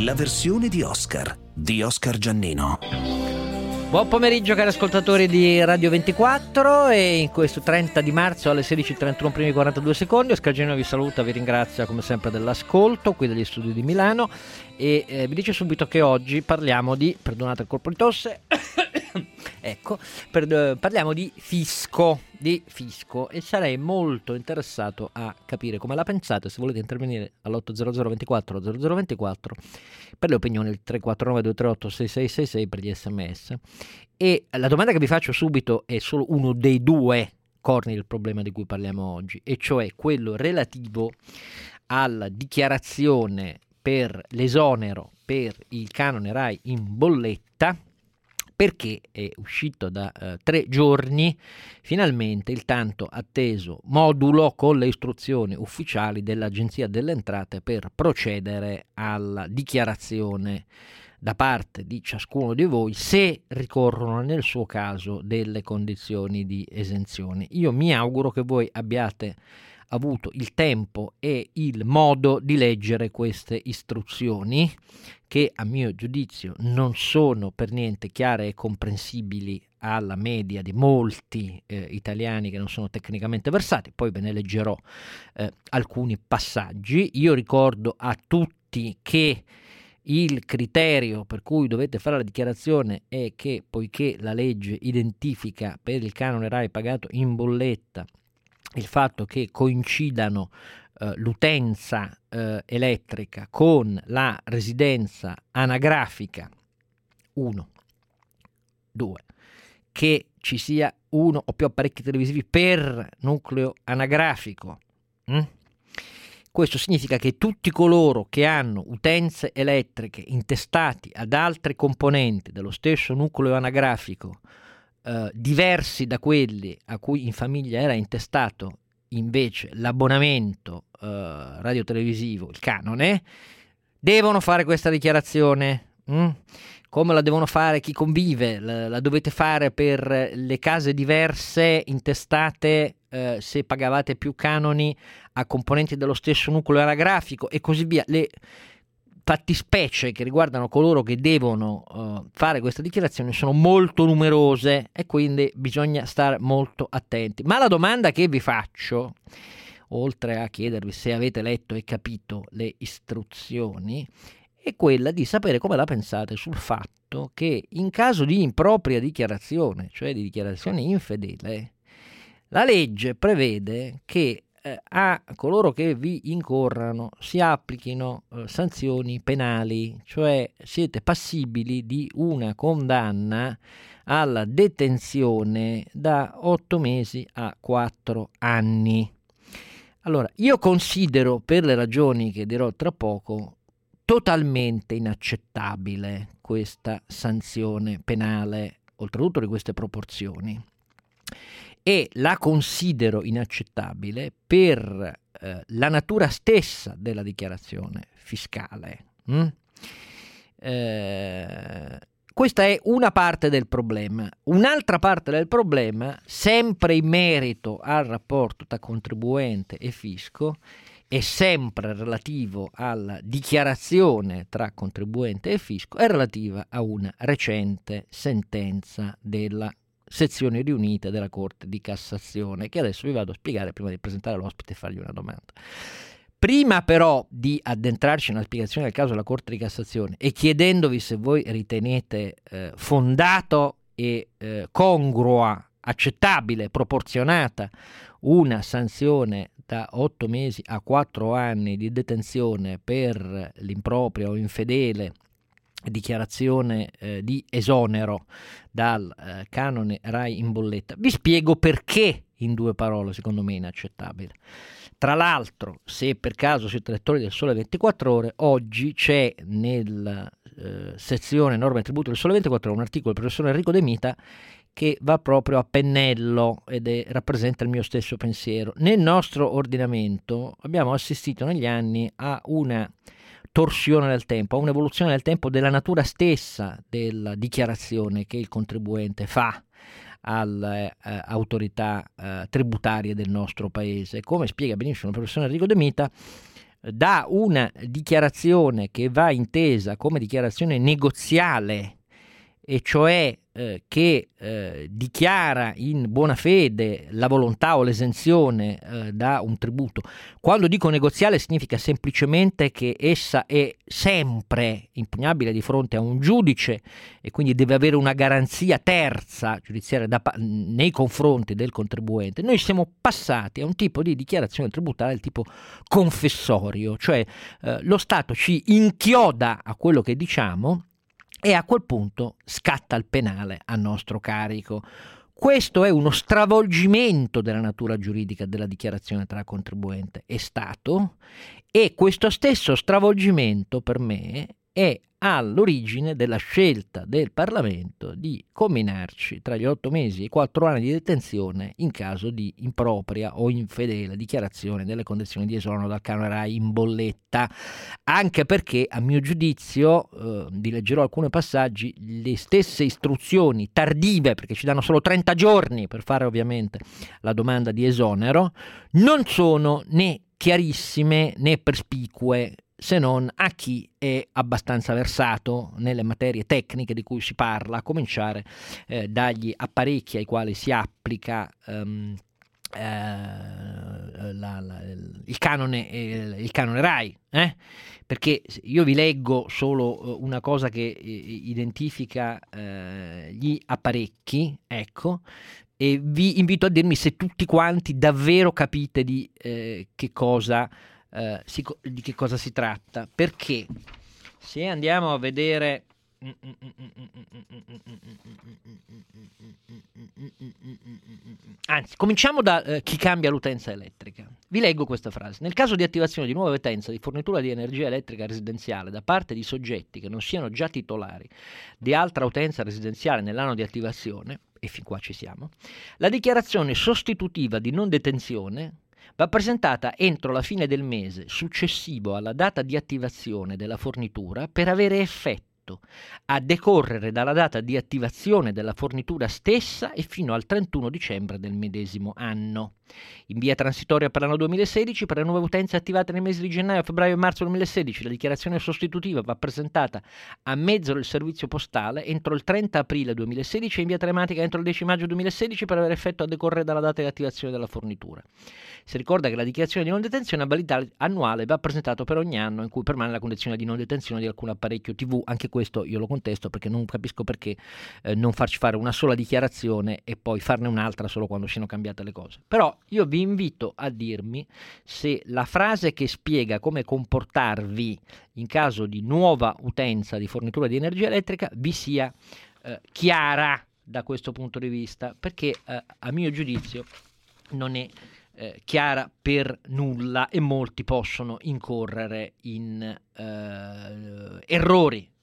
La versione di Oscar Giannino. Buon pomeriggio cari ascoltatori di Radio 24, e in questo 30 di marzo alle 16:31 primi 42 secondi Oscar Giannino vi saluta, vi ringrazia come sempre dell'ascolto qui dagli studi di Milano e vi dice subito che oggi parliamo di, perdonate il colpo di tosse, ecco, parliamo di fisco, e sarei molto interessato a capire come la pensate. Se volete intervenire all'800 24 0024 per le opinioni, il 349 238 6666 per gli sms. E la domanda che vi faccio subito è solo uno dei due corni del problema di cui parliamo oggi, e cioè quello relativo alla dichiarazione per l'esonero per il canone RAI in bolletta, perché è uscito da 3 giorni finalmente il tanto atteso modulo con le istruzioni ufficiali dell'Agenzia delle Entrate per procedere alla dichiarazione da parte di ciascuno di voi se ricorrono nel suo caso delle condizioni di esenzione. Io mi auguro che voi abbiate avuto il tempo e il modo di leggere queste istruzioni, che a mio giudizio non sono per niente chiare e comprensibili alla media di molti italiani che non sono tecnicamente versati. Poi ve ne leggerò alcuni passaggi. Io ricordo a tutti che il criterio per cui dovete fare la dichiarazione è che, poiché la legge identifica per il canone RAI pagato in bolletta il fatto che coincidano l'utenza elettrica con la residenza anagrafica, 1, 2, che ci sia uno o più apparecchi televisivi per nucleo anagrafico. Questo significa che tutti coloro che hanno utenze elettriche intestati ad altri componenti dello stesso nucleo anagrafico diversi da quelli a cui in famiglia era intestato invece l'abbonamento radiotelevisivo, il canone, devono fare questa dichiarazione. Come la devono fare chi convive? La dovete fare per le case diverse intestate se pagavate più canoni a componenti dello stesso nucleo anagrafico e così via. Le fattispecie che riguardano coloro che devono fare questa dichiarazione sono molto numerose e quindi bisogna stare molto attenti. Ma la domanda che vi faccio, oltre a chiedervi se avete letto e capito le istruzioni, è quella di sapere come la pensate sul fatto che in caso di impropria dichiarazione, cioè di dichiarazione infedele, la legge prevede che a coloro che vi incorrano si applichino sanzioni penali, cioè siete passibili di una condanna alla detenzione da 8 mesi a 4 anni. Allora, io considero, per le ragioni che dirò tra poco, totalmente inaccettabile questa sanzione penale, oltretutto di queste proporzioni. E la considero inaccettabile per la natura stessa della dichiarazione fiscale. Questa è una parte del problema. Un'altra parte del problema, sempre in merito al rapporto tra contribuente e fisco, è sempre relativo alla dichiarazione tra contribuente e fisco, è relativa a una recente sentenza della sezioni riunite della Corte di Cassazione, che adesso vi vado a spiegare prima di presentare l'ospite e fargli una domanda. Prima però di addentrarci nella spiegazione del caso della Corte di Cassazione e chiedendovi se voi ritenete fondato e congrua, accettabile, proporzionata una sanzione da 8 mesi a 4 anni di detenzione per l'impropria o infedele dichiarazione di esonero dal canone RAI in bolletta, vi spiego perché in 2 parole secondo me è inaccettabile. Tra l'altro, se per caso siete lettori del Sole 24 Ore, oggi c'è nella sezione norme e tributo del Sole 24 Ore un articolo del professor Enrico De Mita che va proprio a pennello ed rappresenta il mio stesso pensiero. Nel nostro ordinamento abbiamo assistito negli anni a una torsione del tempo, a un'evoluzione del tempo della natura stessa della dichiarazione che il contribuente fa alle autorità tributarie del nostro paese. Come spiega benissimo il professor Enrico De Mita, da una dichiarazione che va intesa come dichiarazione negoziale, e cioè che dichiara in buona fede la volontà o l'esenzione da un tributo. Quando dico negoziale significa semplicemente che essa è sempre impugnabile di fronte a un giudice e quindi deve avere una garanzia terza giudiziaria nei confronti del contribuente. Noi siamo passati a un tipo di dichiarazione tributaria del tipo confessorio, cioè lo Stato ci inchioda a quello che diciamo e a quel punto scatta il penale a nostro carico. Questo è uno stravolgimento della natura giuridica della dichiarazione tra contribuente e Stato, e questo stesso stravolgimento per me è all'origine della scelta del Parlamento di comminarci tra gli 8 mesi e i 4 anni di detenzione in caso di impropria o infedele dichiarazione delle condizioni di esonero dal canone RAI in bolletta, anche perché a mio giudizio, vi leggerò alcuni passaggi, le stesse istruzioni tardive, perché ci danno solo 30 giorni per fare ovviamente la domanda di esonero, non sono né chiarissime né perspicue, se non a chi è abbastanza versato nelle materie tecniche di cui si parla, a cominciare dagli apparecchi ai quali si applica il canone RAI, perché io vi leggo solo una cosa che identifica gli apparecchi, ecco, e vi invito a dirmi se tutti quanti davvero capite di che cosa si tratta, perché se andiamo a vedere anzi, cominciamo da chi cambia l'utenza elettrica. Vi leggo questa frase: nel caso di attivazione di nuova utenza di fornitura di energia elettrica residenziale da parte di soggetti che non siano già titolari di altra utenza residenziale nell'anno di attivazione, e fin qua ci siamo, la dichiarazione sostitutiva di non detenzione va presentata entro la fine del mese successivo alla data di attivazione della fornitura per avere effetto a decorrere dalla data di attivazione della fornitura stessa e fino al 31 dicembre del medesimo anno. In via transitoria per l'anno 2016, per le nuove utenze attivate nei mesi di gennaio, febbraio e marzo 2016, la dichiarazione sostitutiva va presentata a mezzo del servizio postale entro il 30 aprile 2016 e in via telematica entro il 10 maggio 2016 per avere effetto a decorrere dalla data di attivazione della fornitura. Si ricorda che la dichiarazione di non detenzione a validità annuale va presentato per ogni anno in cui permane la condizione di non detenzione di alcun apparecchio TV. Anche questo io lo contesto, perché non capisco perché non farci fare una sola dichiarazione e poi farne un'altra solo quando siano cambiate le cose. Però io vi invito a dirmi se la frase che spiega come comportarvi in caso di nuova utenza di fornitura di energia elettrica vi sia chiara da questo punto di vista, perché a mio giudizio non è chiara per nulla e molti possono incorrere in errori.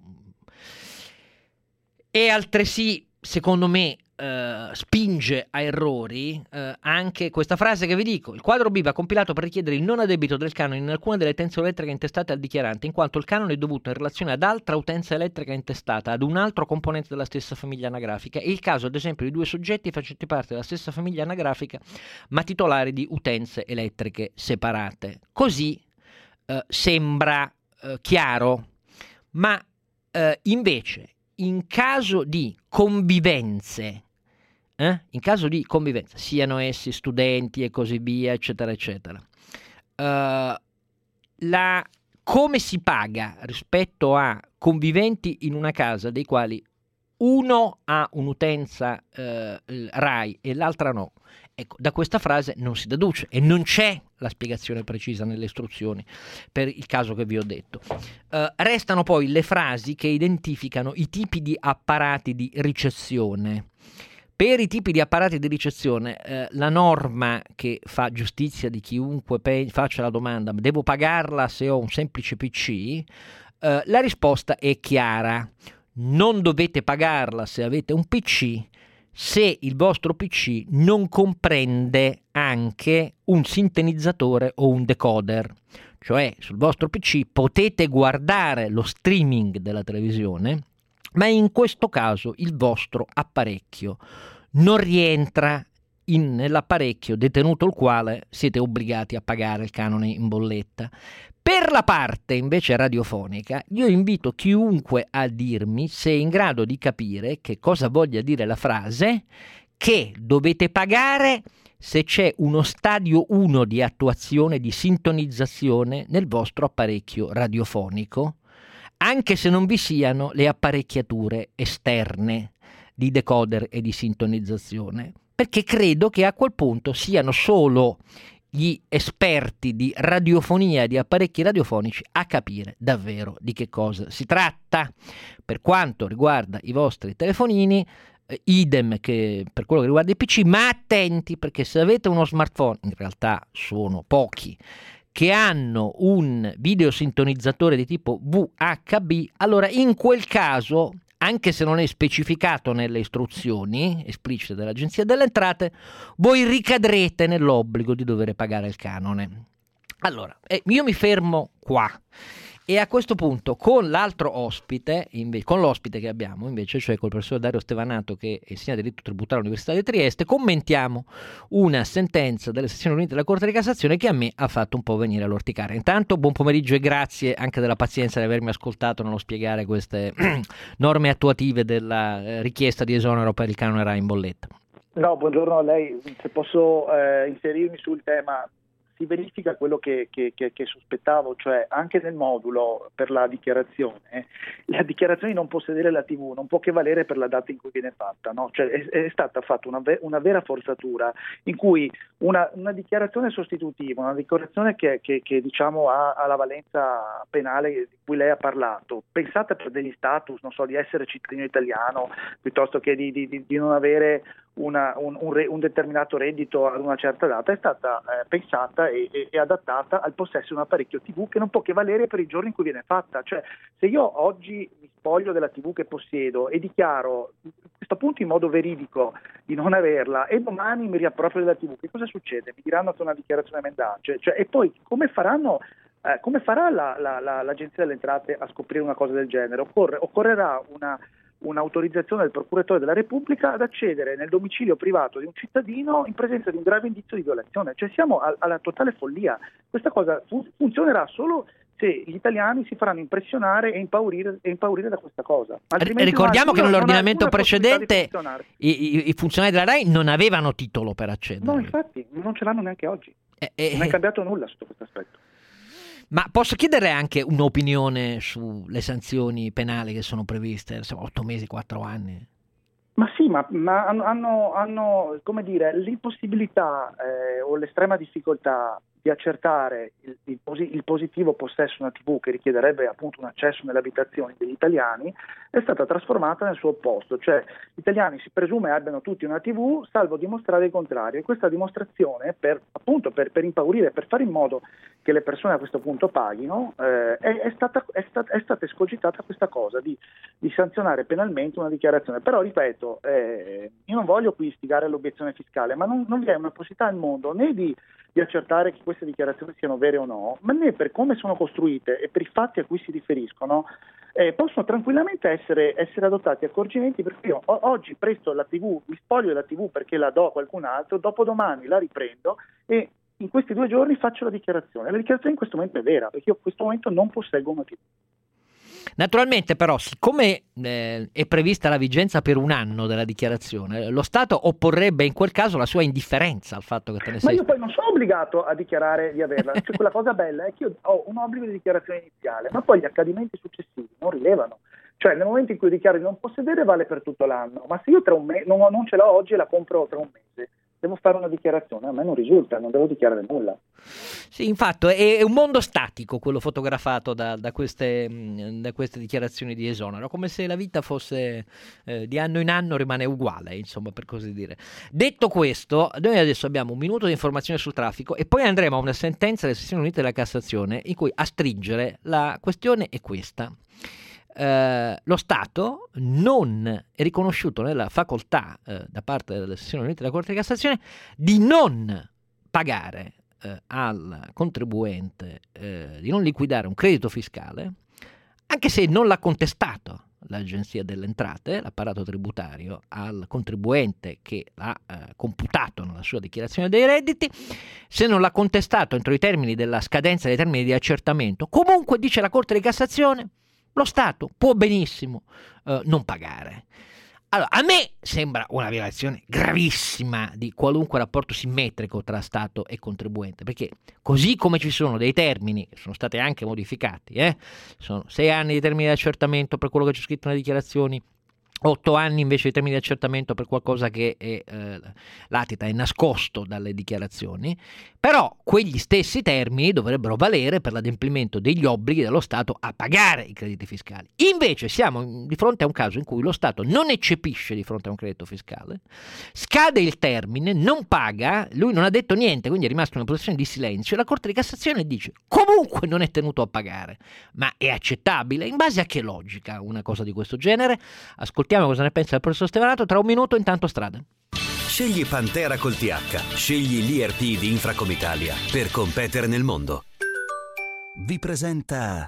E altresì, secondo me, spinge a errori anche questa frase che vi dico: il quadro B va compilato per richiedere il non addebito del canone in alcuna delle utenze elettriche intestate al dichiarante, in quanto il canone è dovuto in relazione ad altra utenza elettrica intestata ad un altro componente della stessa famiglia anagrafica, e il caso ad esempio di due soggetti facenti parte della stessa famiglia anagrafica ma titolari di utenze elettriche separate. Così sembra chiaro, ma invece in caso di convivenze, siano essi studenti e così via, eccetera, eccetera, come si paga rispetto a conviventi in una casa dei quali uno ha un'utenza RAI e l'altra no? Ecco, da questa frase non si deduce e non c'è la spiegazione precisa nelle istruzioni per il caso che vi ho detto. Restano poi le frasi che identificano i tipi di apparati di ricezione. Per i tipi di apparati di ricezione, la norma che fa giustizia di chiunque faccia la domanda, devo pagarla se ho un semplice PC, la risposta è chiara: non dovete pagarla se avete un PC se il vostro PC non comprende anche un sintonizzatore o un decoder. Cioè, sul vostro PC potete guardare lo streaming della televisione, ma in questo caso il vostro apparecchio non rientra nell'apparecchio detenuto il quale siete obbligati a pagare il canone in bolletta. Per la parte invece radiofonica, io invito chiunque a dirmi se è in grado di capire che cosa voglia dire la frase che dovete pagare se c'è uno stadio 1 di attuazione, di sintonizzazione nel vostro apparecchio radiofonico, anche se non vi siano le apparecchiature esterne di decoder e di sintonizzazione, perché credo che a quel punto siano solo gli esperti di radiofonia e di apparecchi radiofonici a capire davvero di che cosa si tratta. Per quanto riguarda i vostri telefonini, idem che per quello che riguarda i PC, ma attenti, perché se avete uno smartphone, in realtà sono pochi, che hanno un videosintonizzatore di tipo VHB, allora in quel caso, anche se non è specificato nelle istruzioni esplicite dell'Agenzia delle Entrate, voi ricadrete nell'obbligo di dover pagare il canone. Allora, io mi fermo qua. E a questo punto con l'altro ospite, con l'ospite che abbiamo invece, cioè col professor Dario Stevanato, che insegna diritto tributario all'Università di Trieste, commentiamo una sentenza delle sezioni unite della Corte di Cassazione che a me ha fatto un po' venire all'orticare. Intanto buon pomeriggio e grazie anche della pazienza di avermi ascoltato nello spiegare queste norme attuative della richiesta di esonero per il canone RAI in bolletta. No, buongiorno a lei, se posso inserirmi sul tema. Si verifica quello che sospettavo, cioè anche nel modulo per la dichiarazione di non possedere la TV non può che valere per la data in cui viene fatta, no? Cioè è stata fatta una vera forzatura in cui una dichiarazione sostitutiva, una dichiarazione che diciamo ha la valenza penale di cui lei ha parlato, pensata per degli status, non so, di essere cittadino italiano piuttosto che di non avere un determinato reddito ad una certa data, è stata pensata e adattata al possesso di un apparecchio TV che non può che valere per i giorni in cui viene fatta. Cioè, se io oggi mi spoglio della TV che possiedo e dichiaro a questo punto in modo veridico di non averla e domani mi riapproprio della TV, che cosa succede? Mi diranno che è una dichiarazione mendace, cioè, e poi come farà l'Agenzia delle Entrate a scoprire una cosa del genere? Occorrerà un'autorizzazione del procuratore della Repubblica ad accedere nel domicilio privato di un cittadino in presenza di un grave indizio di violazione. Cioè siamo alla totale follia. Questa cosa funzionerà solo se gli italiani si faranno impressionare e impaurire da questa cosa. Ricordiamo che nell'ordinamento precedente i funzionari della RAI non avevano titolo per accedere. No, infatti, non ce l'hanno neanche oggi. Non è cambiato nulla sotto questo aspetto. Ma posso chiedere anche un'opinione sulle sanzioni penali che sono previste? Insomma, 8 mesi, 4 anni. Ma sì, ma hanno come dire, l'impossibilità o l'estrema difficoltà di accertare il positivo possesso di una TV che richiederebbe appunto un accesso nelle abitazioni degli italiani, è stata trasformata nel suo opposto, cioè gli italiani si presume abbiano tutti una TV salvo dimostrare il contrario, e questa dimostrazione per impaurire, per fare in modo che le persone a questo punto paghino, è stata escogitata questa cosa di sanzionare penalmente una dichiarazione. Però ripeto, io non voglio qui istigare l'obiezione fiscale, ma non vi è una possibilità al mondo né di accertare che queste dichiarazioni siano vere o no, ma né per come sono costruite e per i fatti a cui si riferiscono possono tranquillamente essere adottati accorgimenti, perché io oggi presto la TV, mi spoglio della TV perché la do a qualcun altro, dopodomani la riprendo e in questi 2 giorni faccio la dichiarazione. La dichiarazione in questo momento è vera, perché io in questo momento non posseggo una TV. Naturalmente però, siccome è prevista la vigenza per 1 anno della dichiarazione, lo Stato opporrebbe in quel caso la sua indifferenza al fatto che te ne sei. Ma io poi non sono obbligato a dichiarare di averla, cioè, quella cosa bella è che io ho un obbligo di dichiarazione iniziale, ma poi gli accadimenti successivi non rilevano. Cioè nel momento in cui dichiaro di non possedere vale per tutto l'anno, ma se io tra un mese non ce l'ho oggi e la compro tra un mese, devo fare una dichiarazione, a me non risulta, non devo dichiarare nulla. Sì, infatti è un mondo statico quello fotografato da queste dichiarazioni di esonero, come se la vita fosse di anno in anno rimane uguale, insomma, per così dire. Detto questo, noi adesso abbiamo 1 minuto di informazione sul traffico e poi andremo a una sentenza delle sezioni unite della Cassazione in cui a stringere la questione è questa. Lo Stato non è riconosciuto nella facoltà da parte delle sezioni unite della Corte di Cassazione di non pagare al contribuente, di non liquidare un credito fiscale, anche se non l'ha contestato l'Agenzia delle Entrate, l'apparato tributario, al contribuente che l'ha computato nella sua dichiarazione dei redditi, se non l'ha contestato entro i termini della scadenza dei termini di accertamento, comunque, dice la Corte di Cassazione, lo Stato può benissimo non pagare. Allora, a me sembra una violazione gravissima di qualunque rapporto simmetrico tra Stato e contribuente, perché così come ci sono dei termini che sono stati anche modificati, sono 6 anni di termine di accertamento per quello che c'è scritto nelle dichiarazioni, 8 anni invece di termine di accertamento per qualcosa che è latita, è nascosto dalle dichiarazioni, però quegli stessi termini dovrebbero valere per l'adempimento degli obblighi dello Stato a pagare i crediti fiscali. Invece siamo di fronte a un caso in cui lo Stato non eccepisce di fronte a un credito fiscale, scade il termine, non paga, lui non ha detto niente, quindi è rimasto in una posizione di silenzio, e la Corte di Cassazione dice comunque non è tenuto a pagare. Ma è accettabile? In base a che logica una cosa di questo genere? Ascoltiamo cosa ne pensa il professor Stevanato tra un minuto, intanto strada. Scegli Pantera col TH, scegli l'IRP di Infracomitalia per competere nel mondo. Vi presenta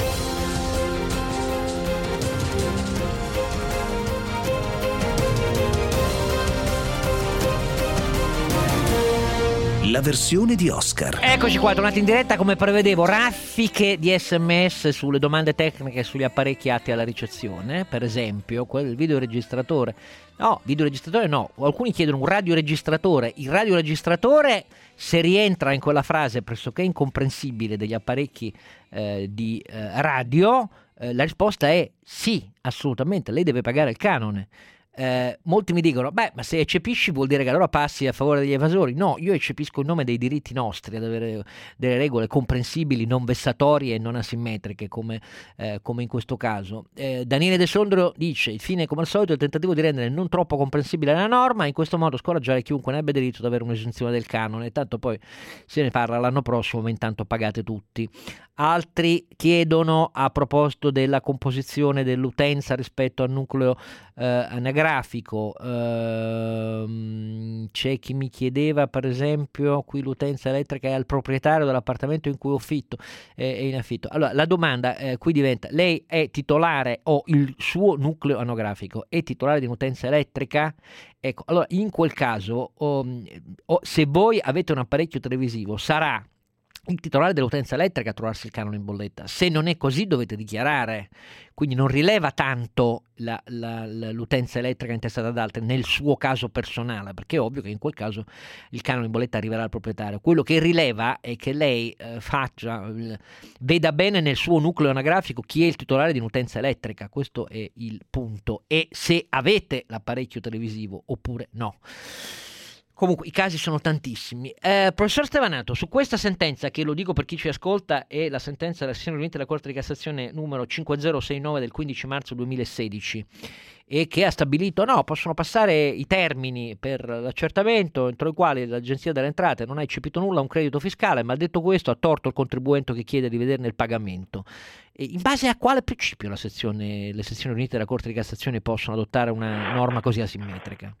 la versione di Oscar. Eccoci qua, tornati in diretta come prevedevo, raffiche di SMS sulle domande tecniche sugli apparecchiati alla ricezione, per esempio quello del videoregistratore. No, videoregistratore no, alcuni chiedono un radioregistratore. Il radioregistratore, se rientra in quella frase pressoché incomprensibile degli apparecchi di radio, la risposta è sì, assolutamente, lei deve pagare il canone. Molti mi dicono, ma se eccepisci vuol dire che allora passi a favore degli evasori. No, io eccepisco in nome dei diritti nostri ad avere delle regole comprensibili, non vessatorie e non asimmetriche come in questo caso. Daniele De Sondrio dice: il fine come al solito è il tentativo di rendere non troppo comprensibile la norma, in questo modo scoraggiare chiunque ne abbia diritto ad avere un'esenzione del canone, tanto poi se ne parla l'anno prossimo, ma intanto pagate tutti. Altri chiedono, a proposito della composizione dell'utenza rispetto al nucleo anagrafico, c'è chi mi chiedeva, per esempio, qui l'utenza elettrica è al proprietario dell'appartamento in cui ho affitto, è in affitto. Allora la domanda qui diventa: lei è titolare o il suo nucleo anagrafico è titolare di un'utenza elettrica? Ecco, allora in quel caso se voi avete un apparecchio televisivo sarà il titolare dell'utenza elettrica a trovarsi il canone in bolletta. Se non è così dovete dichiarare, quindi non rileva tanto l'utenza elettrica intestata ad altri nel suo caso personale, perché è ovvio che in quel caso il canone in bolletta arriverà al proprietario. Quello che rileva è che lei veda bene nel suo nucleo anagrafico chi è il titolare di un'utenza elettrica, questo è il punto, e se avete l'apparecchio televisivo oppure no. Comunque i casi sono tantissimi. Professor Stevanato, su questa sentenza, che lo dico per chi ci ascolta, è la sentenza della sezione unita della Corte di Cassazione numero 5069 del 15 marzo 2016, e che ha stabilito possono passare i termini per l'accertamento entro i quali l'Agenzia delle Entrate non ha eccepito nulla a un credito fiscale, ma detto questo ha torto il contribuente che chiede di vederne il pagamento. E in base a quale principio le sezioni unite della Corte di Cassazione possono adottare una norma così asimmetrica?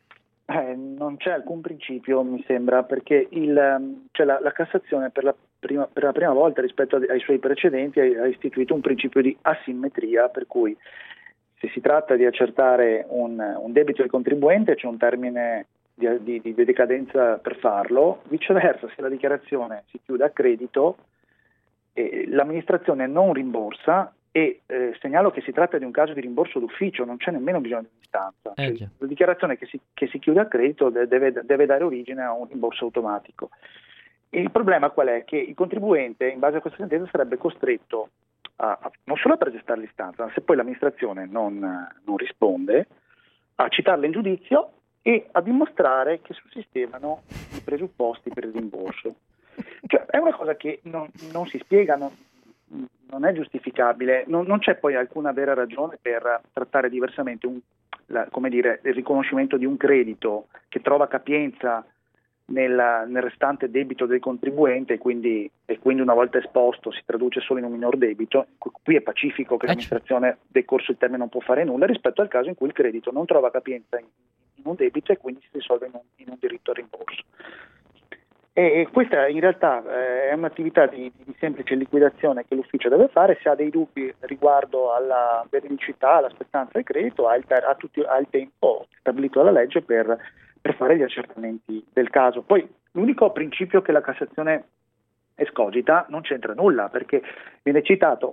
Non c'è alcun principio, mi sembra, perché la Cassazione per la prima volta rispetto ai suoi precedenti ha istituito un principio di asimmetria, per cui se si tratta di accertare un debito del contribuente c'è un termine di decadenza per farlo, viceversa se la dichiarazione si chiude a credito l'amministrazione non rimborsa. E segnalo che si tratta di un caso di rimborso d'ufficio, non c'è nemmeno bisogno di un'istanza. La dichiarazione che si chiude a credito deve dare origine a un rimborso automatico. E il problema qual è? Che il contribuente, in base a questa sentenza, sarebbe costretto non solo a presentare l'istanza, ma se poi l'amministrazione non risponde, a citarla in giudizio e a dimostrare che sussistevano i presupposti per il rimborso. Cioè, è una cosa che non si spiega, non è giustificabile, non c'è poi alcuna vera ragione per trattare diversamente il riconoscimento di un credito che trova capienza nel restante debito del contribuente e quindi una volta esposto si traduce solo in un minor debito. Qui è pacifico che l'amministrazione, decorso il termine, non può fare nulla rispetto al caso in cui il credito non trova capienza in un debito e quindi si risolve in un diritto al rimborso. E questa in realtà è un'attività di semplice liquidazione che l'ufficio deve fare. Se ha dei dubbi riguardo alla veridicità, alla spettanza del credito, ha il tempo stabilito dalla legge per fare gli accertamenti del caso. Poi l'unico principio che la Cassazione escogita non c'entra nulla, perché viene citata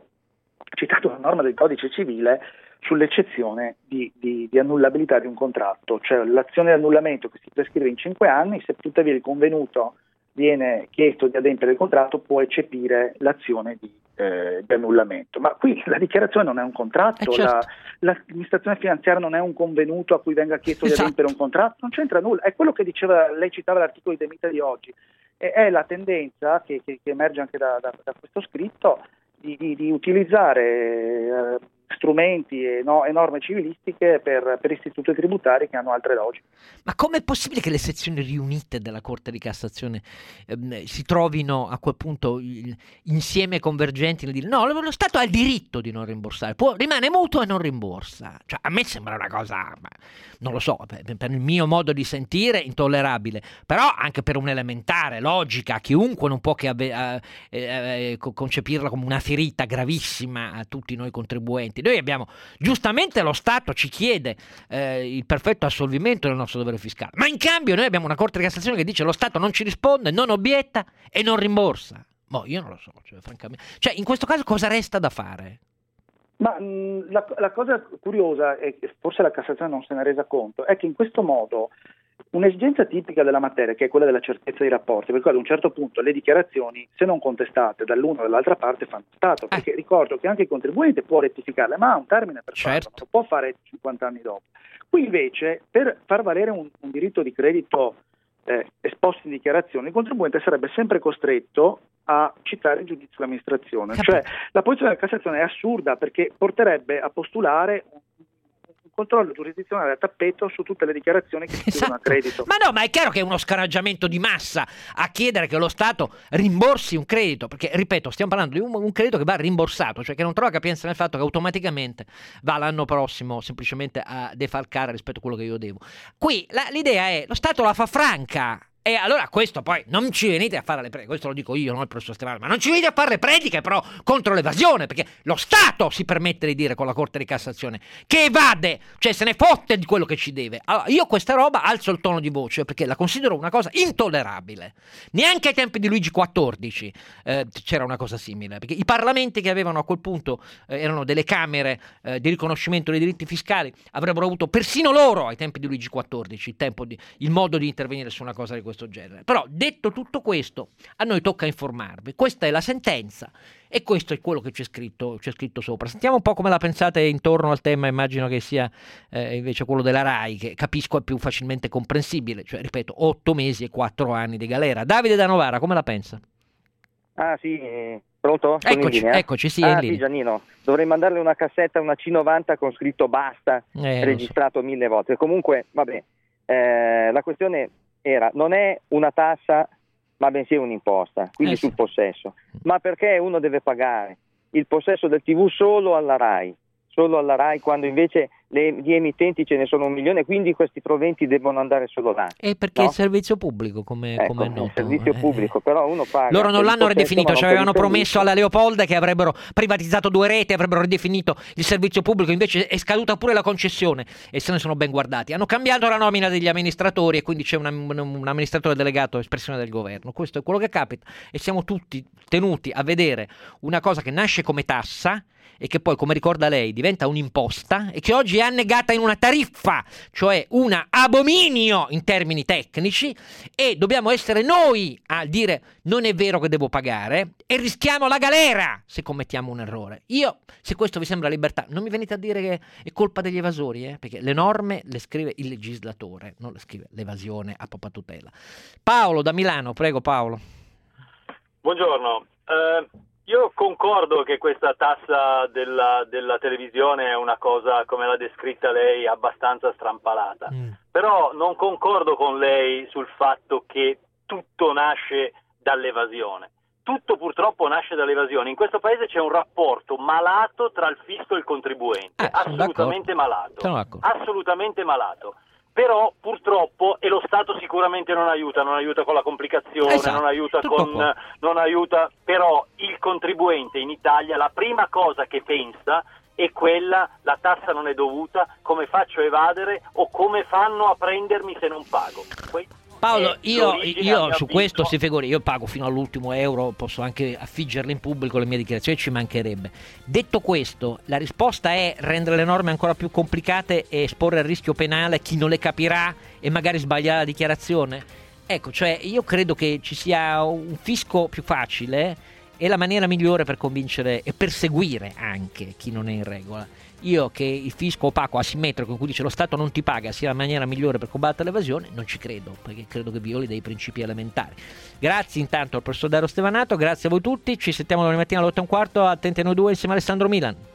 una norma del Codice Civile sull'eccezione di annullabilità di un contratto, cioè l'azione di annullamento che si prescrive in 5 anni, se tuttavia il convenuto viene chiesto di adempiere il contratto, può eccepire l'azione di annullamento. Ma qui la dichiarazione non è un contratto, certo. L'amministrazione finanziaria non è un convenuto a cui venga chiesto di adempiere un contratto, non c'entra nulla. È quello che diceva, lei citava l'articolo di De Mita di oggi, è la tendenza che emerge anche da questo scritto di utilizzare strumenti e norme civilistiche per istituti tributari che hanno altre logiche. Ma com'è possibile che le sezioni riunite della Corte di Cassazione si trovino a quel punto insieme convergenti nel dire no, lo Stato ha il diritto di non rimborsare, rimane mutuo e non rimborsa? Cioè, a me sembra una cosa, non lo so, per il mio modo di sentire intollerabile, però anche per un'elementare logica, chiunque non può che concepirla come una ferita gravissima a tutti noi contribuenti. Noi abbiamo, giustamente lo Stato ci chiede il perfetto assolvimento del nostro dovere fiscale, ma in cambio noi abbiamo una Corte di Cassazione che dice lo Stato non ci risponde, non obietta e non rimborsa. Io non lo so, francamente. In questo caso cosa resta da fare? Ma la cosa curiosa, e forse la Cassazione non se ne è resa conto, è che in questo modo un'esigenza tipica della materia, che è quella della certezza dei rapporti, perché ad un certo punto le dichiarazioni, se non contestate dall'una o dall'altra parte, fanno stato, perché ricordo che anche il contribuente può rettificarle, ma ha un termine per farlo, non lo può fare 50 anni dopo. Qui invece, per far valere un diritto di credito esposto in dichiarazione, il contribuente sarebbe sempre costretto a citare il giudizio dell'amministrazione. Cioè, la posizione della Cassazione è assurda, perché porterebbe a postulare un controllo giurisdizionale a tappeto su tutte le dichiarazioni che si chiudono a credito. Ma è chiaro che è uno scaraggiamento di massa a chiedere che lo Stato rimborsi un credito, perché, ripeto, stiamo parlando di un credito che va rimborsato, cioè che non trova capienza nel fatto che automaticamente va l'anno prossimo semplicemente a defalcare rispetto a quello che io devo. Qui l'idea è, lo Stato la fa franca. E allora questo poi non ci venite a fare le prediche, questo lo dico io, non il professor Stefano, ma non ci venite a fare le prediche però contro l'evasione, perché lo Stato si permette di dire con la Corte di Cassazione che evade, cioè se ne fotte di quello che ci deve. Allora io questa roba alzo il tono di voce perché la considero una cosa intollerabile. Neanche ai tempi di Luigi XIV c'era una cosa simile, perché i parlamenti che avevano a quel punto erano delle camere di riconoscimento dei diritti fiscali, avrebbero avuto persino loro ai tempi di Luigi XIV il modo di intervenire su una cosa di questo genere. Però detto tutto questo, a noi tocca informarvi. Questa è la sentenza e questo è quello che c'è scritto sopra. Sentiamo un po' come la pensate intorno al tema. Immagino che sia invece quello della RAI, che capisco è più facilmente comprensibile, cioè ripeto 8 mesi e 4 anni di galera. Davide da Novara come la pensa? Ah sì, pronto? Eccoci, sì, è in linea. Sì, Giannino, dovrei mandarle una cassetta, una C90 con scritto basta, registrato 1000 volte. Comunque, vabbè, la questione non è una tassa, ma bensì un'imposta, quindi sul possesso. Ma perché uno deve pagare il possesso del TV solo alla RAI, quando invece gli emittenti ce ne sono 1 milione, quindi questi proventi devono andare solo là. E perché è il servizio pubblico, come è noto. Il servizio pubblico, però uno paga. Loro non l'hanno ridefinito, cioè avevano promesso alla Leopolda che avrebbero privatizzato 2 reti, avrebbero ridefinito il servizio pubblico, invece è scaduta pure la concessione e se ne sono ben guardati. Hanno cambiato la nomina degli amministratori e quindi c'è un amministratore delegato espressione del governo. Questo è quello che capita e siamo tutti tenuti a vedere una cosa che nasce come tassa e che poi, come ricorda lei, diventa un'imposta e che oggi è annegata in una tariffa, cioè un abominio in termini tecnici, e dobbiamo essere noi a dire non è vero che devo pagare e rischiamo la galera se commettiamo un errore. Se questo vi sembra libertà, non mi venite a dire che è colpa degli evasori, perché le norme le scrive il legislatore, non le scrive l'evasione a propria tutela. Paolo da Milano, prego Paolo. Buongiorno. Io concordo che questa tassa della televisione è una cosa, come l'ha descritta lei, abbastanza strampalata. Però non concordo con lei sul fatto che tutto nasce dall'evasione. Tutto purtroppo nasce dall'evasione. In questo paese c'è un rapporto malato tra il fisco e il contribuente, assolutamente malato. Assolutamente malato. però purtroppo, e lo Stato sicuramente non aiuta con la complicazione, esatto, non aiuta, però il contribuente in Italia la prima cosa che pensa è quella: la tassa non è dovuta, come faccio a evadere o come fanno a prendermi se non pago. Paolo, io su questo si figuri, io pago fino all'ultimo euro, posso anche affiggerle in pubblico le mie dichiarazioni, ci mancherebbe. Detto questo, la risposta è rendere le norme ancora più complicate e esporre al rischio penale chi non le capirà e magari sbaglierà la dichiarazione? Ecco, cioè io credo che ci sia un fisco più facile e la maniera migliore per convincere e perseguire anche chi non è in regola. Io che il fisco opaco, asimmetrico, in cui dice lo Stato non ti paga, sia la maniera migliore per combattere l'evasione, non ci credo, perché credo che violi dei principi elementari. Grazie intanto al professor Dario Stevanato, grazie a voi tutti, ci sentiamo domani mattina alle 8:15, attenti a noi due insieme a Alessandro Milan.